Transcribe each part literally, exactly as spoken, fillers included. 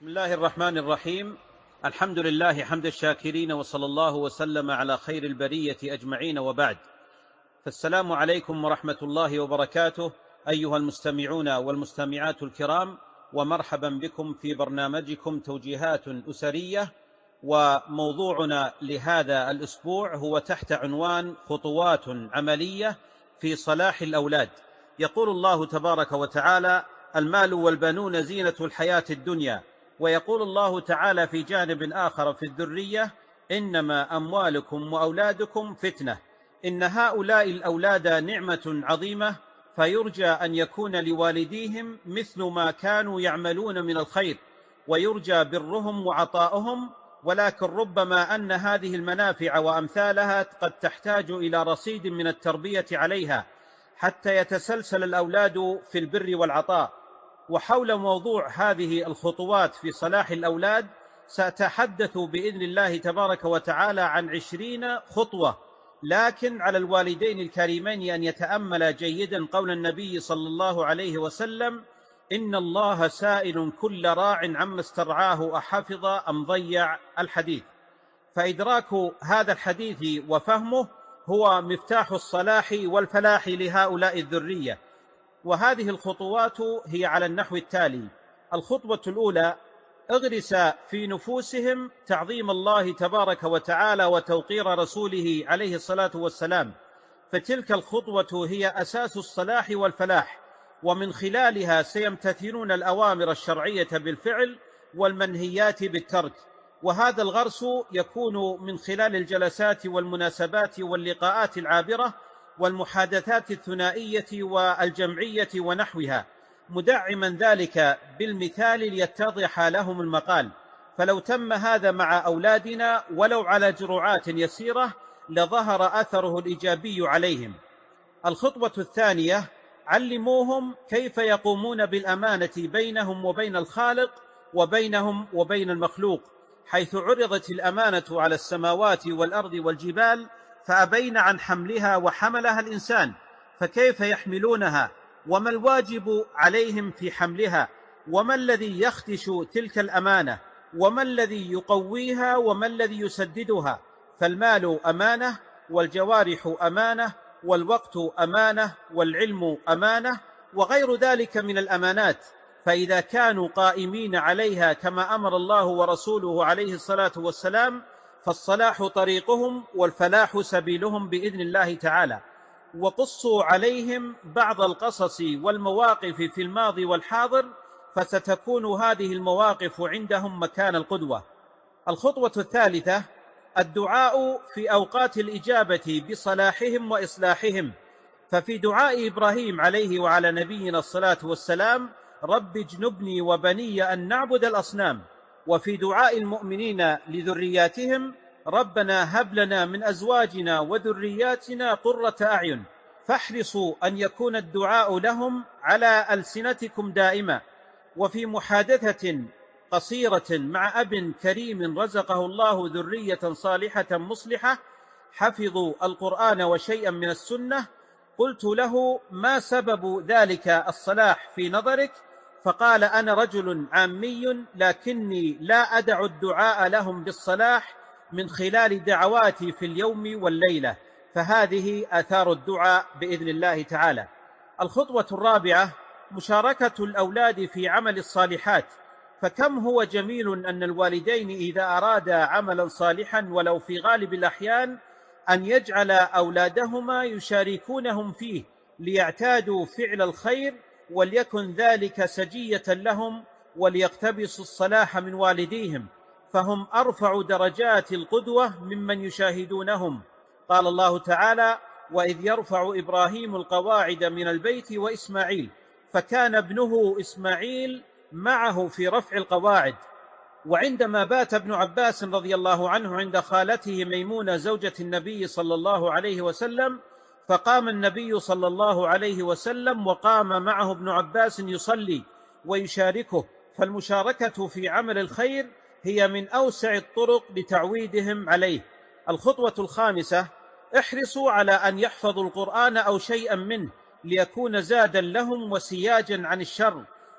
الله الرحمن الرحيم. الحمد لله حمد الشاكرين، وصلى الله وسلم على خير البرية أجمعين، وبعد. فالسلام عليكم ورحمة الله وبركاته أيها المستمعون والمستمعات الكرام، ومرحبا بكم في برنامجكم توجيهات أسرية. وموضوعنا لهذا الأسبوع هو تحت عنوان خطوات عملية في صلاح الأولاد. يقول الله تبارك وتعالى: المال والبنون زينة الحياة الدنيا. ويقول الله تعالى في جانب آخر في الذرية: إنما أموالكم وأولادكم فتنة. إن هؤلاء الأولاد نعمة عظيمة، فيرجى أن يكون لوالديهم مثل ما كانوا يعملون من الخير، ويرجى برهم وعطاؤهم. ولكن ربما أن هذه المنافع وأمثالها قد تحتاج إلى رصيد من التربية عليها حتى يتسلسل الأولاد في البر والعطاء. وحول موضوع هذه الخطوات في صلاح الأولاد سأتحدث بإذن الله تبارك وتعالى عن عشرين خطوة، لكن على الوالدين الكريمين أن يتأمل جيدا قول النبي صلى الله عليه وسلم: إن الله سائل كل راع عما استرعاه أحفظ أم ضيع الحديث. فإدراك هذا الحديث وفهمه هو مفتاح الصلاح والفلاح لهؤلاء الذرية. وهذه الخطوات هي على النحو التالي: الخطوة الأولى: اغرس في نفوسهم تعظيم الله تبارك وتعالى وتوقير رسوله عليه الصلاة والسلام، فتلك الخطوة هي أساس الصلاح والفلاح، ومن خلالها سيمتثلون الأوامر الشرعية بالفعل والمنهيات بالترك. وهذا الغرس يكون من خلال الجلسات والمناسبات واللقاءات العابرة والمحادثات الثنائية والجمعية ونحوها، مدعما ذلك بالمثال ليتضح لهم المقال. فلو تم هذا مع أولادنا ولو على جرعات يسيرة لظهر أثره الإيجابي عليهم. الخطوة الثانية: علموهم كيف يقومون بالأمانة بينهم وبين الخالق وبينهم وبين المخلوق، حيث عرضت الأمانة على السماوات والأرض والجبال فأبين عن حملها وحملها الإنسان، فكيف يحملونها؟ وما الواجب عليهم في حملها؟ وما الذي يخدش تلك الأمانة؟ وما الذي يقويها؟ وما الذي يسددها؟ فالمال أمانة، والجوارح أمانة، والوقت أمانة، والعلم أمانة، وغير ذلك من الأمانات. فإذا كانوا قائمين عليها كما أمر الله ورسوله عليه الصلاة والسلام فالصلاح طريقهم والفلاح سبيلهم بإذن الله تعالى. وقصوا عليهم بعض القصص والمواقف في الماضي والحاضر، فستكون هذه المواقف عندهم مكان القدوة. الخطوة الثالثة: الدعاء في أوقات الإجابة بصلاحهم وإصلاحهم. ففي دعاء إبراهيم عليه وعلى نبينا الصلاة والسلام: رب اجنبني وبني أن نعبد الأصنام. وفي دعاء المؤمنين لذرياتهم: ربنا هب لنا من أزواجنا وذرياتنا قرة أعين. فاحرصوا أن يكون الدعاء لهم على ألسنتكم دائما. وفي محادثة قصيرة مع أب كريم رزقه الله ذرية صالحة مصلحة حفظوا القرآن وشيئا من السنة، قلت له: ما سبب ذلك الصلاح في نظرك؟ فقال: أنا رجل عامي، لكني لا أدع الدعاء لهم بالصلاح من خلال دعواتي في اليوم والليلة. فهذه آثار الدعاء بإذن الله تعالى. الخطوة الرابعة: مشاركة الأولاد في عمل الصالحات. فكم هو جميل أن الوالدين إذا أرادا عملا صالحا ولو في غالب الأحيان أن يجعل أولادهما يشاركونهم فيه ليعتادوا فعل الخير، وليكن ذلك سجية لهم وليقتبسوا الصلاح من والديهم، فهم أرفع درجات القدوة ممن يشاهدونهم. قال الله تعالى: وإذ يرفع إبراهيم القواعد من البيت وإسماعيل، فكان ابنه إسماعيل معه في رفع القواعد. وعندما بات ابن عباس رضي الله عنه عند خالته ميمونة زوجة النبي صلى الله عليه وسلم، فقام النبي صلى الله عليه وسلم وقام معه ابن عباس يصلي ويشاركه. فالمشاركة في عمل الخير هي من أوسع الطرق لتعويدهم عليه. الخطوة الخامسة: احرصوا على أن يحفظوا القرآن أو شيئا منه ليكون زادا لهم وسياجا عن الشر.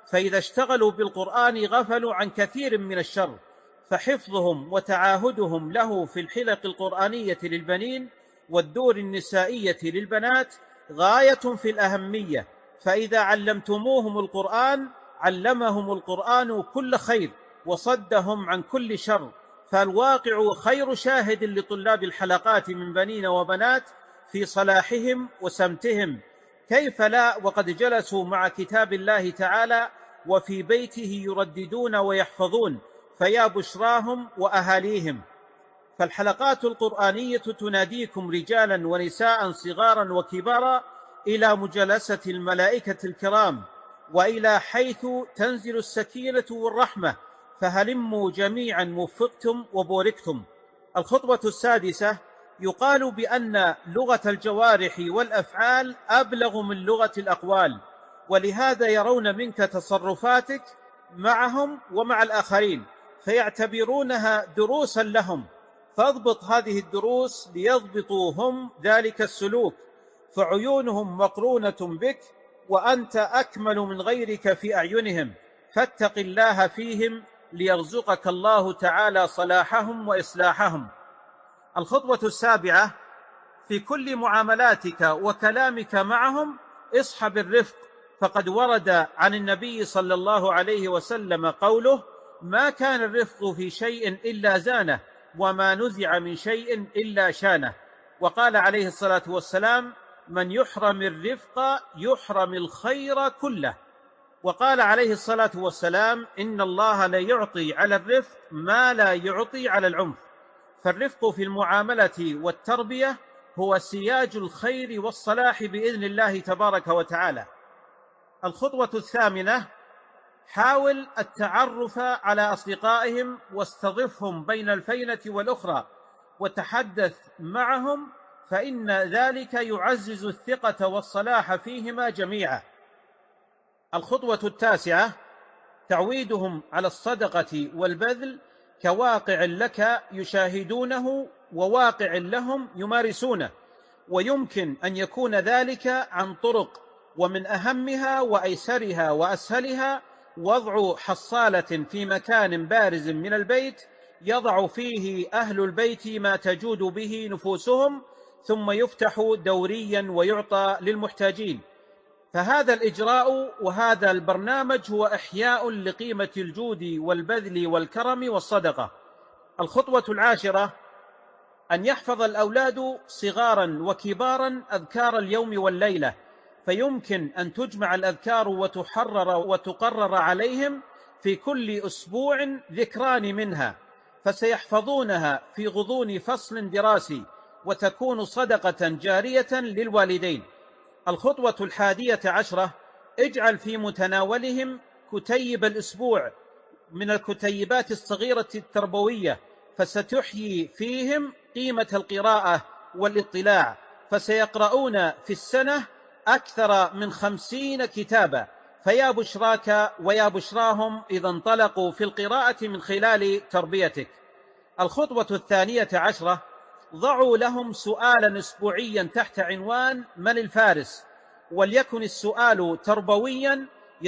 فإذا اشتغلوا بالقرآن غفلوا عن كثير من الشر، فحفظهم وتعاهدهم له في الحلق القرآنية للبنين والدور النسائية للبنات غاية في الأهمية، فإذا علمتموهم القرآن علمهم القرآن كل خير وصدهم عن كل شر، فالواقع خير شاهد لطلاب الحلقات من بنين وبنات في صلاحهم وسمتهم، كيف لا وقد جلسوا مع كتاب الله تعالى وفي بيته يرددون ويحفظون، فيا بشراهم وأهاليهم. فالحلقات القرآنية تناديكم رجالا ونساء صغارا وكبارا إلى مجالسة الملائكة الكرام وإلى حيث تنزل السكينة والرحمة، فهلموا جميعا وفقتم وبوركتم. الخطوة السادسة: يقال بأن لغة الجوارح والأفعال أبلغ من لغة الأقوال، ولهذا يرون منك تصرفاتك معهم ومع الآخرين فيعتبرونها دروسا لهم، فاضبط هذه الدروس ليضبطوا هم ذلك السلوك، فعيونهم مقرونة بك وأنت أكمل من غيرك في أعينهم، فاتق الله فيهم ليرزقك الله تعالى صلاحهم وإصلاحهم. الخطوة السابعة: في كل معاملاتك وكلامك معهم اصحب الرفق، فقد ورد عن النبي صلى الله عليه وسلم قوله: ما كان الرفق في شيء إلا زانه، وما نزع من شيء إلا شانه. وقال عليه الصلاة والسلام: من يحرم الرفق يحرم الخير كله. وقال عليه الصلاة والسلام: إن الله لا يعطي على الرفق ما لا يعطي على العنف. فالرفق في المعاملة والتربية هو سياج الخير والصلاح بإذن الله تبارك وتعالى. الخطوة الثامنة: حاول التعرف على أصدقائهم واستضفهم بين الفينة والأخرى وتحدث معهم، فإن ذلك يعزز الثقة والصلاح فيهما جميعا. الخطوة التاسعة: تعويدهم على الصدقة والبذل كواقع لك يشاهدونه وواقع لهم يمارسونه، ويمكن أن يكون ذلك عن طرق، ومن أهمها وأيسرها وأسهلها وضع حصالة في مكان بارز من البيت يضع فيه أهل البيت ما تجود به نفوسهم، ثم يفتح دوريا ويعطى للمحتاجين. فهذا الإجراء وهذا البرنامج هو إحياء لقيمة الجود والبذل والكرم والصدقة. الخطوة العاشرة: أن يحفظ الأولاد صغارا وكبارا أذكار اليوم والليلة، فيمكن أن تجمع الأذكار وتحرر وتقرر عليهم في كل أسبوع ذكران منها، فسيحفظونها في غضون فصل دراسي، وتكون صدقة جارية للوالدين. الخطوة الحادية عشرة: اجعل في متناولهم كتيب الأسبوع من الكتيبات الصغيرة التربوية، فستحيي فيهم قيمة القراءة والاطلاع، فسيقرؤون في السنة أكثر من خمسين كتابا، فيا بشراك ويا بشراهم إذا انطلقوا في القراءة من خلال تربيتك. الخطوة الثانية عشرة: ضعوا لهم سؤالا أسبوعيا تحت عنوان من الفارس، وليكن السؤال تربويا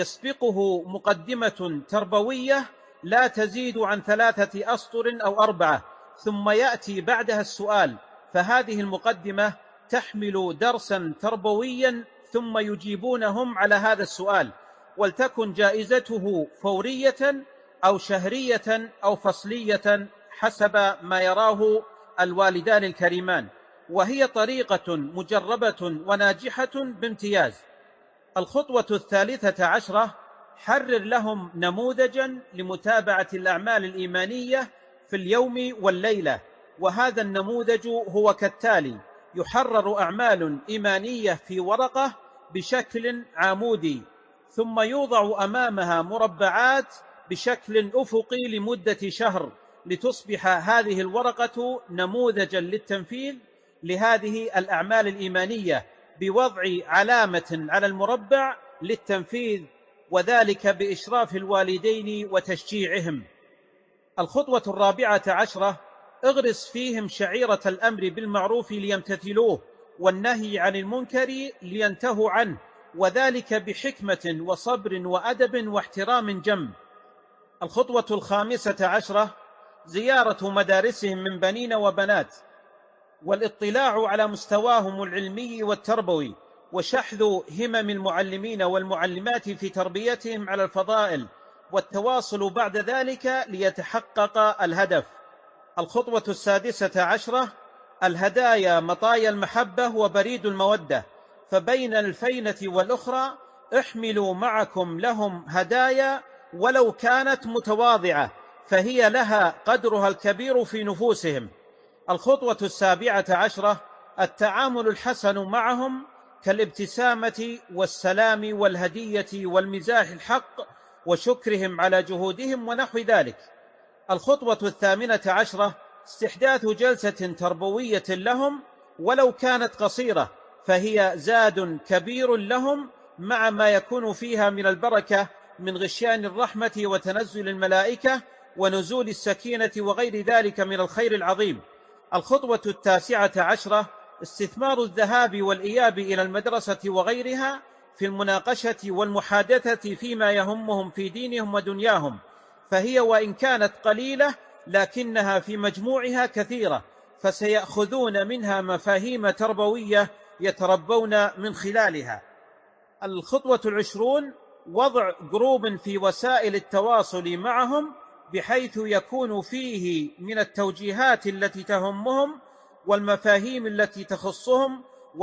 يسبقه مقدمة تربوية لا تزيد عن ثلاثة أسطر أو أربعة، ثم يأتي بعدها السؤال، فهذه المقدمة تحمل درسا تربويا، ثم يجيبونهم على هذا السؤال، ولتكن جائزته فورية أو شهرية أو فصلية حسب ما يراه الوالدان الكريمان، وهي طريقة مجربة وناجحة بامتياز. الخطوة الثالثة عشرة: حرر لهم نموذجا لمتابعة الأعمال الإيمانية في اليوم والليلة، وهذا النموذج هو كالتالي: يحرر أعمال إيمانية في ورقة بشكل عمودي، ثم يوضع أمامها مربعات بشكل أفقي لمدة شهر، لتصبح هذه الورقة نموذجا للتنفيذ لهذه الأعمال الإيمانية، بوضع علامة على المربع للتنفيذ، وذلك بإشراف الوالدين وتشجيعهم. الخطوة الرابعة عشرة: اغرس فيهم شعيرة الأمر بالمعروف ليمتثلوه، والنهي عن المنكر لينتهوا عنه، وذلك بحكمة وصبر وأدب واحترام جم. الخطوة الخامسة عشرة زيارة مدارسهم من بنين وبنات، والاطلاع على مستواهم العلمي والتربوي، وشحذ همم المعلمين والمعلمات في تربيتهم على الفضائل، والتواصل بعد ذلك ليتحقق الهدف. الخطوة السادسة عشرة الهدايا مطايا المحبة وبريد المودة، فبين الفينة والأخرى احملوا معكم لهم هدايا ولو كانت متواضعة، فهي لها قدرها الكبير في نفوسهم. الخطوة السابعة عشرة التعامل الحسن معهم، كالابتسامة والسلام والهدية والمزاح الحق وشكرهم على جهودهم ونحو ذلك. الخطوة الثامنة عشرة استحداث جلسة تربوية لهم ولو كانت قصيرة، فهي زاد كبير لهم مع ما يكون فيها من البركة من غشيان الرحمة وتنزل الملائكة ونزول السكينة وغير ذلك من الخير العظيم. الخطوة التاسعة عشرة استثمار الذهاب والإياب إلى المدرسة وغيرها في المناقشة والمحادثة فيما يهمهم في دينهم ودنياهم، فهي وإن كانت قليلة لكنها في مجموعها كثيرة، فسيأخذون منها مفاهيم تربوية يتربون من خلالها. الخطوة العشرون وضع جروب في وسائل التواصل معهم، بحيث يكون فيه من التوجيهات التي تهمهم والمفاهيم التي تخصهم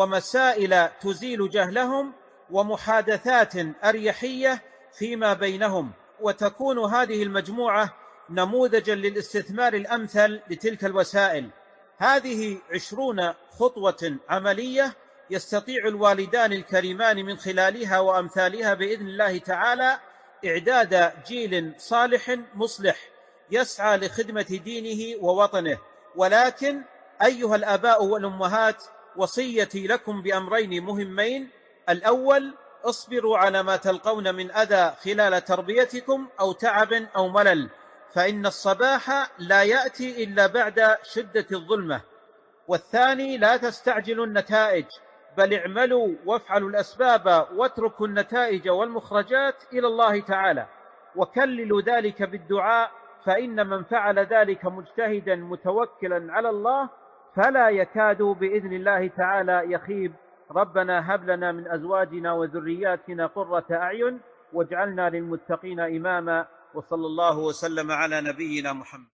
ومسائل تزيل جهلهم ومحادثات أريحية فيما بينهم، وتكون هذه المجموعة نموذجا للاستثمار الأمثل لتلك الوسائل. هذه عشرون خطوة عملية يستطيع الوالدان الكريمان من خلالها وأمثالها بإذن الله تعالى إعداد جيل صالح مصلح يسعى لخدمة دينه ووطنه. ولكن أيها الآباء والأمهات، وصيتي لكم بأمرين مهمين: الأول، اصبروا على ما تلقون من أذى خلال تربيتكم أو تعب أو ملل، فإن الصباح لا يأتي إلا بعد شدة الظلمة. والثاني، لا تستعجلوا النتائج، بل اعملوا وافعلوا الأسباب واتركوا النتائج والمخرجات إلى الله تعالى، وكللوا ذلك بالدعاء، فإن من فعل ذلك مجتهدا متوكلا على الله فلا يكاد بإذن الله تعالى يخيب. ربنا هب لنا من أزواجنا وذرياتنا قرة أعين واجعلنا للمتقين إماما، وصلى الله وسلم على نبينا محمد.